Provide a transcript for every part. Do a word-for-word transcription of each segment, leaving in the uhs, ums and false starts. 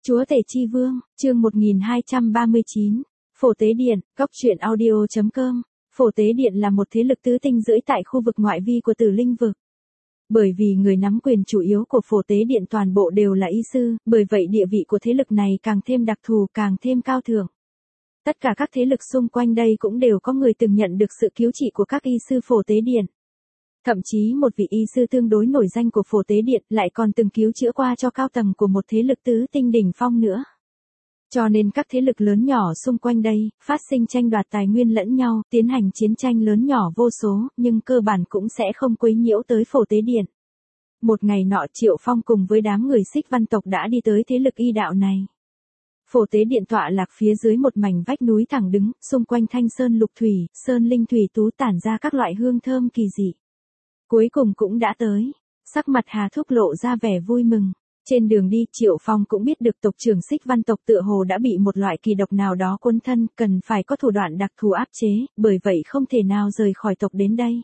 Chúa Tể Chi Vương, chương một nghìn hai trăm ba mươi chín, Phổ Tế Điện, Cóc truyện audio chấm com. Phổ Tế Điện là một thế lực tứ tinh rưỡi tại khu vực ngoại vi của Tử Linh vực. Bởi vì người nắm quyền chủ yếu của Phổ Tế Điện toàn bộ đều là y sư, bởi vậy địa vị của thế lực này càng thêm đặc thù, càng thêm cao thượng. Tất cả các thế lực xung quanh đây cũng đều có người từng nhận được sự cứu trị của các y sư Phổ Tế Điện. Thậm chí một vị y sư tương đối nổi danh của Phổ Tế Điện lại còn từng cứu chữa qua cho cao tầng của một thế lực tứ tinh đỉnh phong nữa. Cho nên các thế lực lớn nhỏ xung quanh đây, phát sinh tranh đoạt tài nguyên lẫn nhau, tiến hành chiến tranh lớn nhỏ vô số, nhưng cơ bản cũng sẽ không quấy nhiễu tới Phổ Tế Điện. Một ngày nọ Triệu Phong cùng với đám người Xích Văn tộc đã đi tới thế lực y đạo này. Phổ Tế Điện tọa lạc phía dưới một mảnh vách núi thẳng đứng, xung quanh thanh sơn lục thủy, sơn linh thủy tú tản ra các loại hương thơm kỳ dị. Cuối cùng cũng đã tới, sắc mặt Hà Thúc lộ ra vẻ vui mừng. Trên đường đi Triệu Phong cũng biết được tộc trưởng Xích Văn tộc tựa hồ đã bị một loại kỳ độc nào đó cuốn thân, cần phải có thủ đoạn đặc thù áp chế, bởi vậy không thể nào rời khỏi tộc đến đây.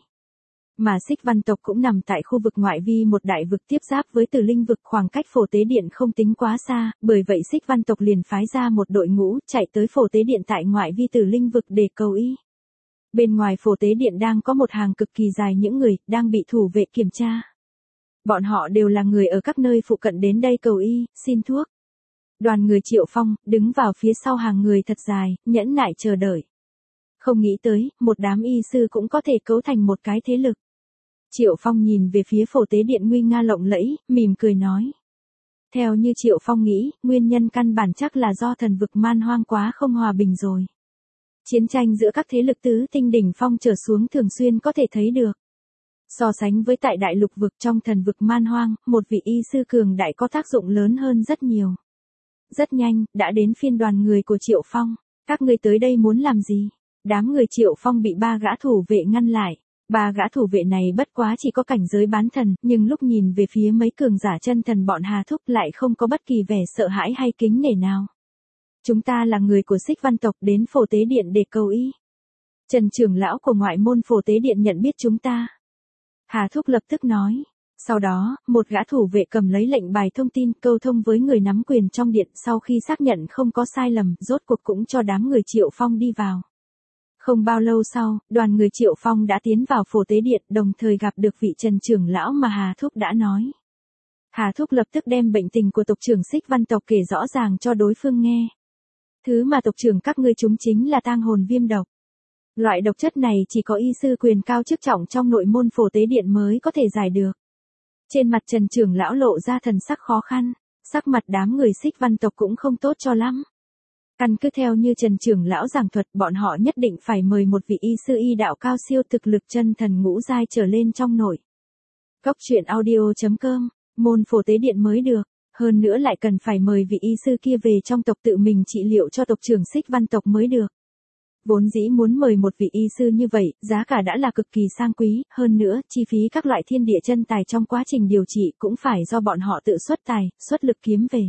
Mà Xích Văn tộc cũng nằm tại khu vực ngoại vi một đại vực tiếp giáp với Tử Linh vực, khoảng cách Phổ Tế Điện không tính quá xa, bởi vậy Xích Văn tộc liền phái ra một đội ngũ chạy tới Phổ Tế Điện tại ngoại vi Tử Linh vực để cầu y. Bên ngoài Phổ Tế Điện đang có một hàng cực kỳ dài những người đang bị thủ vệ kiểm tra. Bọn họ đều là người ở các nơi phụ cận đến đây cầu y, xin thuốc. Đoàn người Triệu Phong đứng vào phía sau hàng người thật dài, nhẫn nại chờ đợi. Không nghĩ tới, một đám y sư cũng có thể cấu thành một cái thế lực. Triệu Phong nhìn về phía Phổ Tế Điện nguy nga lộng lẫy, mỉm cười nói. Theo như Triệu Phong nghĩ, nguyên nhân căn bản chắc là do thần vực man hoang quá không hòa bình rồi. Chiến tranh giữa các thế lực tứ tinh đỉnh phong trở xuống thường xuyên có thể thấy được. So sánh với tại đại lục vực trong thần vực man hoang, một vị y sư cường đại có tác dụng lớn hơn rất nhiều. Rất nhanh, đã đến phiên đoàn người của Triệu Phong. Các ngươi tới đây muốn làm gì? Đám người Triệu Phong bị ba gã thủ vệ ngăn lại. Ba gã thủ vệ này bất quá chỉ có cảnh giới bán thần, nhưng lúc nhìn về phía mấy cường giả chân thần bọn Hà Thúc lại không có bất kỳ vẻ sợ hãi hay kính nể nào. Chúng ta là người của Xích Văn tộc đến Phổ Tế Điện để cầu y. Trần trưởng lão của ngoại môn Phổ Tế Điện nhận biết chúng ta. Hà Thúc lập tức nói. Sau đó, một gã thủ vệ cầm lấy lệnh bài thông tin câu thông với người nắm quyền trong điện, sau khi xác nhận không có sai lầm, rốt cuộc cũng cho đám người Triệu Phong đi vào. Không bao lâu sau, đoàn người Triệu Phong đã tiến vào Phổ Tế Điện, đồng thời gặp được vị Trần trưởng lão mà Hà Thúc đã nói. Hà Thúc lập tức đem bệnh tình của tộc trưởng Xích Văn tộc kể rõ ràng cho đối phương nghe. Thứ mà tộc trưởng các ngươi chúng chính là tang hồn viêm độc. Loại độc chất này chỉ có y sư quyền cao chức trọng trong nội môn Phổ Tế Điện mới có thể giải được. Trên mặt Trần trưởng lão lộ ra thần sắc khó khăn, sắc mặt đám người Xích Văn tộc cũng không tốt cho lắm. Căn cứ theo như Trần trưởng lão giảng thuật, bọn họ nhất định phải mời một vị y sư y đạo cao siêu thực lực chân thần ngũ giai trở lên trong nội. Cóc truyện audio chấm com, môn Phổ Tế Điện mới được. Hơn nữa lại cần phải mời vị y sư kia về trong tộc tự mình trị liệu cho tộc trưởng Xích Văn tộc mới được. Vốn dĩ muốn mời một vị y sư như vậy, giá cả đã là cực kỳ sang quý, hơn nữa, chi phí các loại thiên địa chân tài trong quá trình điều trị cũng phải do bọn họ tự xuất tài, xuất lực kiếm về.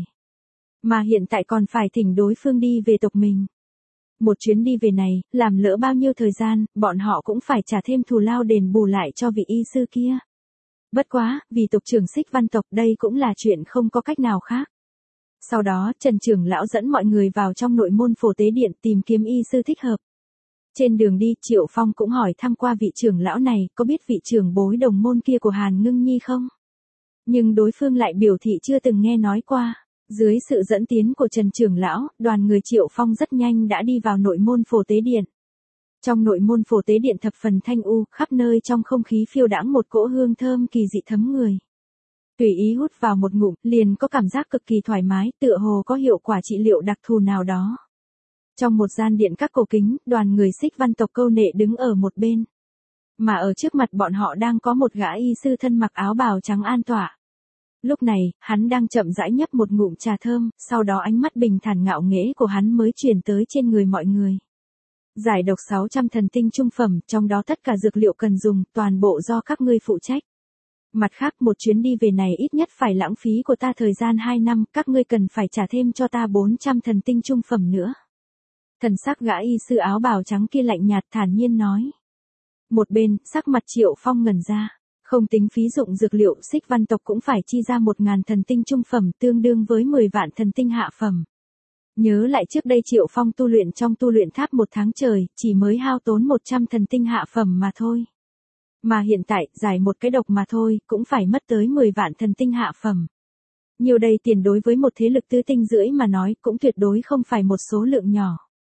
Mà hiện tại còn phải thỉnh đối phương đi về tộc mình. Một chuyến đi về này, làm lỡ bao nhiêu thời gian, bọn họ cũng phải trả thêm thù lao đền bù lại cho vị y sư kia. Bất quá, vì tộc trưởng Xích Văn tộc đây cũng là chuyện không có cách nào khác. Sau đó, Trần trưởng lão dẫn mọi người vào trong nội môn Phổ Tế Điện tìm kiếm y sư thích hợp. Trên đường đi, Triệu Phong cũng hỏi thăm qua vị trưởng lão này, có biết vị trưởng bối đồng môn kia của Hàn Ngưng Nhi không? Nhưng đối phương lại biểu thị chưa từng nghe nói qua. Dưới sự dẫn tiến của Trần trưởng lão, đoàn người Triệu Phong rất nhanh đã đi vào nội môn Phổ Tế Điện. Trong nội môn Phổ Tế Điện thập phần thanh u, khắp nơi trong không khí phiêu đãng một cỗ hương thơm kỳ dị thấm người. Tùy ý hút vào một ngụm, liền có cảm giác cực kỳ thoải mái, tựa hồ có hiệu quả trị liệu đặc thù nào đó. Trong một gian điện các cổ kính, đoàn người Xích Văn tộc câu nệ đứng ở một bên. Mà ở trước mặt bọn họ đang có một gã y sư thân mặc áo bào trắng an tọa. Lúc này, hắn đang chậm rãi nhấp một ngụm trà thơm, sau đó ánh mắt bình thản ngạo nghễ của hắn mới truyền tới trên người mọi người. Giải độc sáu trăm thần tinh trung phẩm, trong đó tất cả dược liệu cần dùng, toàn bộ do các ngươi phụ trách. Mặt khác, một chuyến đi về này ít nhất phải lãng phí của ta thời gian hai năm, các ngươi cần phải trả thêm cho ta bốn trăm thần tinh trung phẩm nữa. Thần sắc gã y sư áo bào trắng kia lạnh nhạt thản nhiên nói. Một bên, sắc mặt Triệu Phong ngẩn ra. Không tính phí dụng dược liệu, Xích Văn tộc cũng phải chi ra một ngàn thần tinh trung phẩm tương đương với mười vạn thần tinh hạ phẩm. Nhớ lại trước đây Triệu Phong tu luyện trong tu luyện tháp một tháng trời, chỉ mới hao tốn một trăm thần tinh hạ phẩm mà thôi. Mà hiện tại, giải một cái độc mà thôi, cũng phải mất tới mười vạn thần tinh hạ phẩm. Nhiều đây tiền đối với một thế lực tứ tinh rưỡi mà nói cũng tuyệt đối không phải một số lượng nhỏ.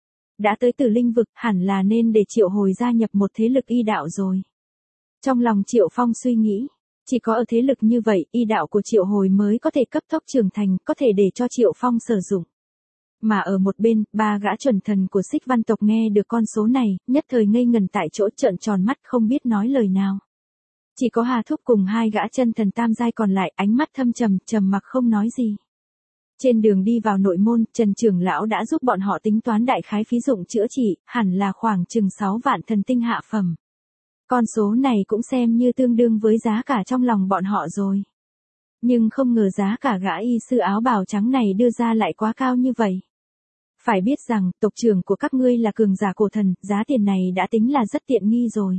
Đã tới Tử Linh vực, hẳn là nên để Triệu Hồi gia nhập một thế lực y đạo rồi. Trong lòng Triệu Phong suy nghĩ, chỉ có ở thế lực như vậy, y đạo của Triệu Hồi mới có thể cấp tốc trưởng thành, có thể để cho Triệu Phong sử dụng. Mà ở một bên, ba gã chuẩn thần của Xích Văn tộc nghe được con số này, nhất thời ngây ngần tại chỗ, trợn tròn mắt không biết nói lời nào. Chỉ có Hà Thúc cùng hai gã chân thần tam giai còn lại, ánh mắt thâm trầm, trầm mặc không nói gì. Trên đường đi vào nội môn, Trần trưởng lão đã giúp bọn họ tính toán đại khái phí dụng chữa trị, hẳn là khoảng chừng sáu vạn thần tinh hạ phẩm. Con số này cũng xem như tương đương với giá cả trong lòng bọn họ rồi. Nhưng không ngờ giá cả gã y sư áo bào trắng này đưa ra lại quá cao như vậy. Phải biết rằng, tộc trưởng của các ngươi là cường giả cổ thần, giá tiền này đã tính là rất tiện nghi rồi.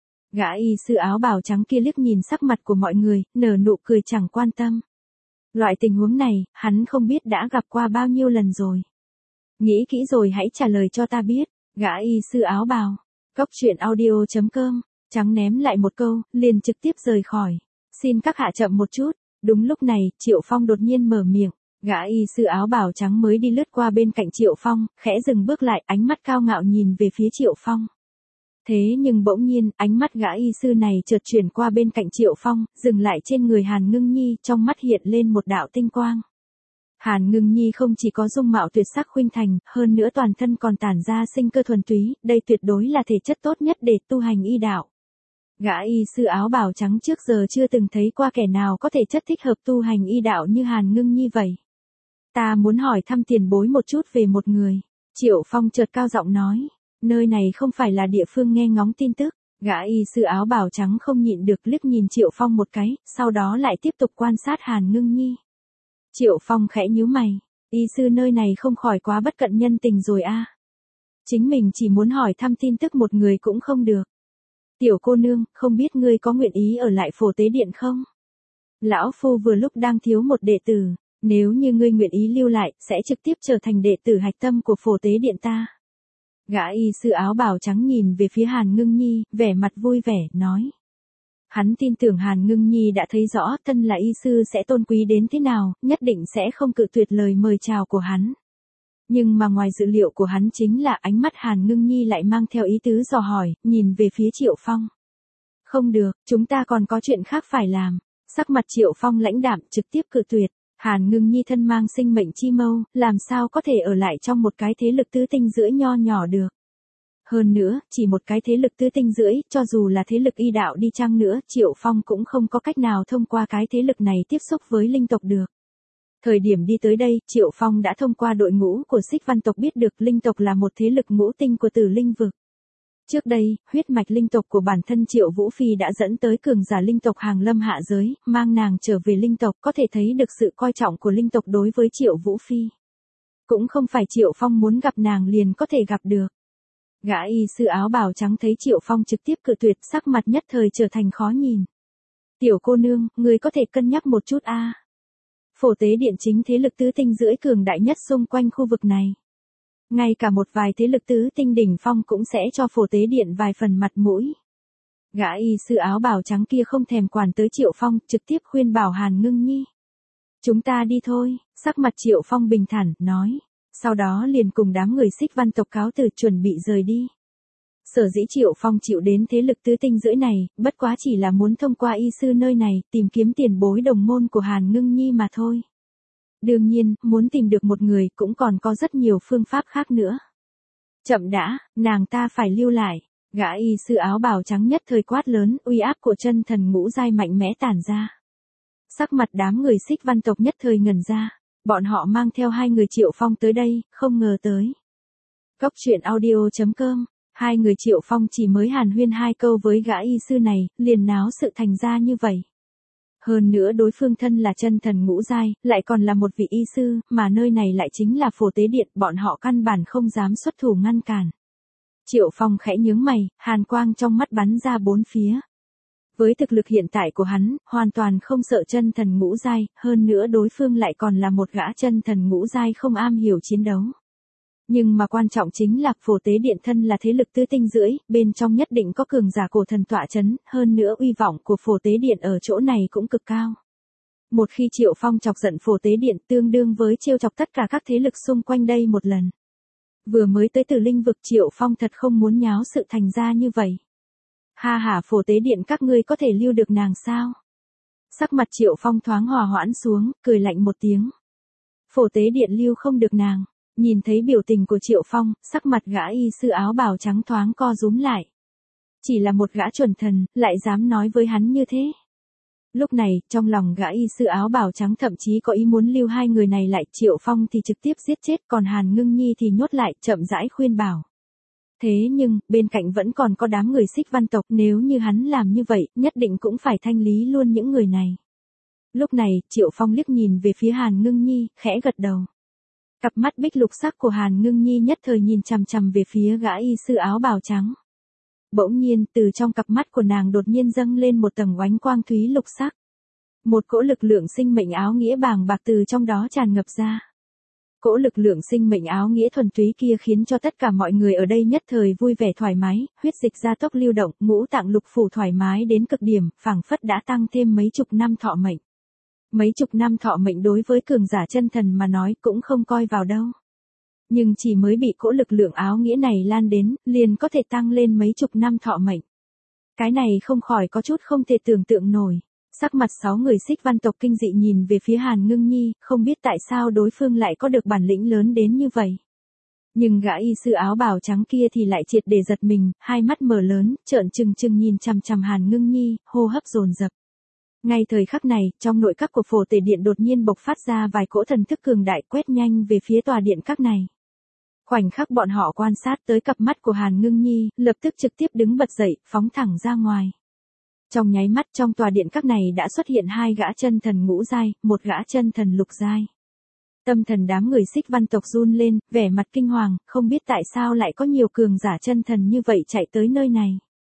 Gã y sư áo bào trắng kia liếc nhìn sắc mặt của mọi người, nở nụ cười chẳng quan tâm. Loại tình huống này, hắn không biết đã gặp qua bao nhiêu lần rồi. Nghĩ kỹ rồi hãy trả lời cho ta biết, gã y sư áo bào. Cốc truyện audio chấm com, trắng ném lại một câu, liền trực tiếp rời khỏi. Xin các hạ chậm một chút. Đúng lúc này, Triệu Phong đột nhiên mở miệng. Gã y sư áo bào trắng mới đi lướt qua bên cạnh Triệu Phong, khẽ dừng bước lại, ánh mắt cao ngạo nhìn về phía Triệu Phong. Thế nhưng bỗng nhiên, ánh mắt gã y sư này chợt chuyển qua bên cạnh Triệu Phong, dừng lại trên người Hàn Ngưng Nhi, trong mắt hiện lên một đạo tinh quang. Hàn Ngưng Nhi không chỉ có dung mạo tuyệt sắc khuynh thành, hơn nữa toàn thân còn tản ra sinh cơ thuần túy, đây tuyệt đối là thể chất tốt nhất để tu hành y đạo. Gã y sư áo bào trắng trước giờ chưa từng thấy qua kẻ nào có thể chất thích hợp tu hành y đạo như Hàn Ngưng Nhi vậy. Ta muốn hỏi thăm tiền bối một chút về một người. Triệu Phong chợt cao giọng nói. Nơi này không phải là địa phương nghe ngóng tin tức. Gã y sư áo bào trắng không nhịn được liếc nhìn Triệu Phong một cái, sau đó lại tiếp tục quan sát Hàn Ngưng Nhi. Triệu Phong khẽ nhíu mày. Y sư nơi này không khỏi quá bất cận nhân tình rồi a. Chính mình chỉ muốn hỏi thăm tin tức một người cũng không được. Tiểu cô nương, không biết ngươi có nguyện ý ở lại Phổ Tế Điện không? Lão Phu vừa lúc đang thiếu một đệ tử, nếu như ngươi nguyện ý lưu lại, sẽ trực tiếp trở thành đệ tử hạch tâm của Phổ Tế Điện ta. Gã y sư áo bào trắng nhìn về phía Hàn Ngưng Nhi, vẻ mặt vui vẻ, nói. Hắn tin tưởng Hàn Ngưng Nhi đã thấy rõ thân là y sư sẽ tôn quý đến thế nào, nhất định sẽ không cự tuyệt lời mời chào của hắn. Nhưng mà ngoài dự liệu của hắn chính là ánh mắt Hàn Ngưng Nhi lại mang theo ý tứ dò hỏi, nhìn về phía Triệu Phong. Không được, chúng ta còn có chuyện khác phải làm. Sắc mặt Triệu Phong lãnh đạm trực tiếp cự tuyệt. Hàn Ngưng Nhi thân mang sinh mệnh chi mâu, làm sao có thể ở lại trong một cái thế lực tứ tinh rưỡi nho nhỏ được. Hơn nữa, chỉ một cái thế lực tứ tinh rưỡi, cho dù là thế lực y đạo đi chăng nữa, Triệu Phong cũng không có cách nào thông qua cái thế lực này tiếp xúc với linh tộc được. Thời điểm đi tới đây, Triệu Phong đã thông qua đội ngũ của Xích Văn tộc biết được linh tộc là một thế lực ngũ tinh của Tử Linh vực. Trước đây, huyết mạch linh tộc của bản thân Triệu Vũ Phi đã dẫn tới cường giả linh tộc hàng lâm hạ giới, mang nàng trở về linh tộc, có thể thấy được sự coi trọng của linh tộc đối với Triệu Vũ Phi. Cũng không phải Triệu Phong muốn gặp nàng liền có thể gặp được. Gã y sư áo bào trắng thấy Triệu Phong trực tiếp cự tuyệt, sắc mặt nhất thời trở thành khó nhìn. Tiểu cô nương, người có thể cân nhắc một chút a. À. Phổ Tế Điện chính thế lực tứ tinh rưỡi cường đại nhất xung quanh khu vực này. Ngay cả một vài thế lực tứ tinh đỉnh phong cũng sẽ cho Phổ Tế Điện vài phần mặt mũi. Gã y sư áo bào trắng kia không thèm quản tới Triệu Phong, trực tiếp khuyên bảo Hàn Ngưng Nhi. Chúng ta đi thôi, sắc mặt Triệu Phong bình thản, nói. Sau đó liền cùng đám người Xích Văn tộc cáo từ chuẩn bị rời đi. Sở dĩ Triệu Phong chịu đến thế lực tứ tinh rưỡi này, bất quá chỉ là muốn thông qua y sư nơi này, tìm kiếm tiền bối đồng môn của Hàn Ngưng Nhi mà thôi. Đương nhiên, muốn tìm được một người cũng còn có rất nhiều phương pháp khác nữa. Chậm đã, nàng ta phải lưu lại. Gã y sư áo bào trắng nhất thời quát lớn, uy áp của chân thần ngũ giai mạnh mẽ tản ra. Sắc mặt đám người Xích Văn tộc nhất thời ngẩn ra. Bọn họ mang theo hai người Triệu Phong tới đây, không ngờ tới. Cốc truyện audio chấm com, hai người Triệu Phong chỉ mới hàn huyên hai câu với gã y sư này, liền náo sự thành ra như vậy. Hơn nữa đối phương thân là chân thần ngũ giai, lại còn là một vị y sư, mà nơi này lại chính là Phổ Tế Điện, bọn họ căn bản không dám xuất thủ ngăn cản. Triệu Phong khẽ nhướng mày, hàn quang trong mắt bắn ra bốn phía. Với thực lực hiện tại của hắn, hoàn toàn không sợ chân thần ngũ giai, hơn nữa đối phương lại còn là một gã chân thần ngũ giai không am hiểu chiến đấu. Nhưng mà quan trọng chính là Phổ Tế Điện thân là thế lực tứ tinh rưỡi, bên trong nhất định có cường giả cổ thần tọa chấn, hơn nữa uy vọng của Phổ Tế Điện ở chỗ này cũng cực cao. Một khi Triệu Phong chọc giận Phổ Tế Điện tương đương với trêu chọc tất cả các thế lực xung quanh đây một lần. Vừa mới tới Tử Linh vực Triệu Phong thật không muốn nháo sự thành ra như vậy. Ha ha, Phổ Tế Điện các ngươi có thể lưu được nàng sao? Sắc mặt Triệu Phong thoáng hòa hoãn xuống, cười lạnh một tiếng. Phổ Tế Điện lưu không được nàng. Nhìn thấy biểu tình của Triệu Phong, sắc mặt gã y sư áo bào trắng thoáng co rúm lại. Chỉ là một gã chuẩn thần, lại dám nói với hắn như thế. Lúc này, trong lòng gã y sư áo bào trắng thậm chí có ý muốn lưu hai người này lại, Triệu Phong thì trực tiếp giết chết, còn Hàn Ngưng Nhi thì nhốt lại, chậm rãi khuyên bảo. Thế nhưng, bên cạnh vẫn còn có đám người Xích Văn tộc, nếu như hắn làm như vậy, nhất định cũng phải thanh lý luôn những người này. Lúc này, Triệu Phong liếc nhìn về phía Hàn Ngưng Nhi, khẽ gật đầu. Cặp mắt bích lục sắc của Hàn Ngưng Nhi nhất thời nhìn chằm chằm về phía gã y sư áo bào trắng. Bỗng nhiên, từ trong cặp mắt của nàng đột nhiên dâng lên một tầng oánh quang thúy lục sắc. Một cỗ lực lượng sinh mệnh áo nghĩa bàng bạc từ trong đó tràn ngập ra. Cỗ lực lượng sinh mệnh áo nghĩa thuần túy kia khiến cho tất cả mọi người ở đây nhất thời vui vẻ thoải mái, huyết dịch gia tốc lưu động, ngũ tạng lục phủ thoải mái đến cực điểm, phảng phất đã tăng thêm mấy chục năm thọ mệnh. Mấy chục năm thọ mệnh đối với cường giả chân thần mà nói cũng không coi vào đâu. Nhưng chỉ mới bị cỗ lực lượng áo nghĩa này lan đến, liền có thể tăng lên mấy chục năm thọ mệnh. Cái này không khỏi có chút không thể tưởng tượng nổi. Sắc mặt sáu người Xích Văn tộc kinh dị nhìn về phía Hàn Ngưng Nhi, không biết tại sao đối phương lại có được bản lĩnh lớn đến như vậy. Nhưng gã y sư áo bào trắng kia thì lại triệt để giật mình, hai mắt mở lớn, trợn trừng trừng nhìn chằm chằm Hàn Ngưng Nhi, hô hấp dồn dập. Ngay thời khắc này, trong nội các của Phổ Tế Điện đột nhiên bộc phát ra vài cỗ thần thức cường đại quét nhanh về phía tòa điện các này. Khoảnh khắc bọn họ quan sát tới cặp mắt của Hàn Ngưng Nhi, lập tức trực tiếp đứng bật dậy, phóng thẳng ra ngoài. Trong nháy mắt trong tòa điện các này đã xuất hiện hai gã chân thần ngũ giai, một gã chân thần lục giai. Tâm thần đám người Xích Văn tộc run lên, vẻ mặt kinh hoàng, không biết tại sao lại có nhiều cường giả chân thần như vậy chạy tới nơi này.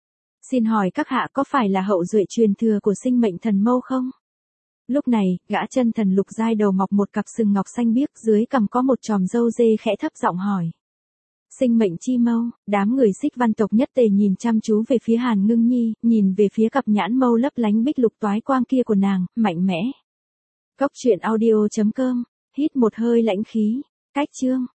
Xin hỏi các hạ có phải là hậu duệ truyền thừa của sinh mệnh thần mâu không? Lúc này, gã chân thần lục giai đầu mọc một cặp sừng ngọc xanh biếc, dưới cằm có một chòm râu dê khẽ thấp giọng hỏi. Sinh mệnh chi mâu, đám người Xích Văn tộc nhất tề nhìn chăm chú về phía Hàn Ngưng Nhi, nhìn về phía cặp nhãn mâu lấp lánh bích lục toái quang kia của nàng, mạnh mẽ. Cốc truyện audio chấm com, hít một hơi lãnh khí, cách chương.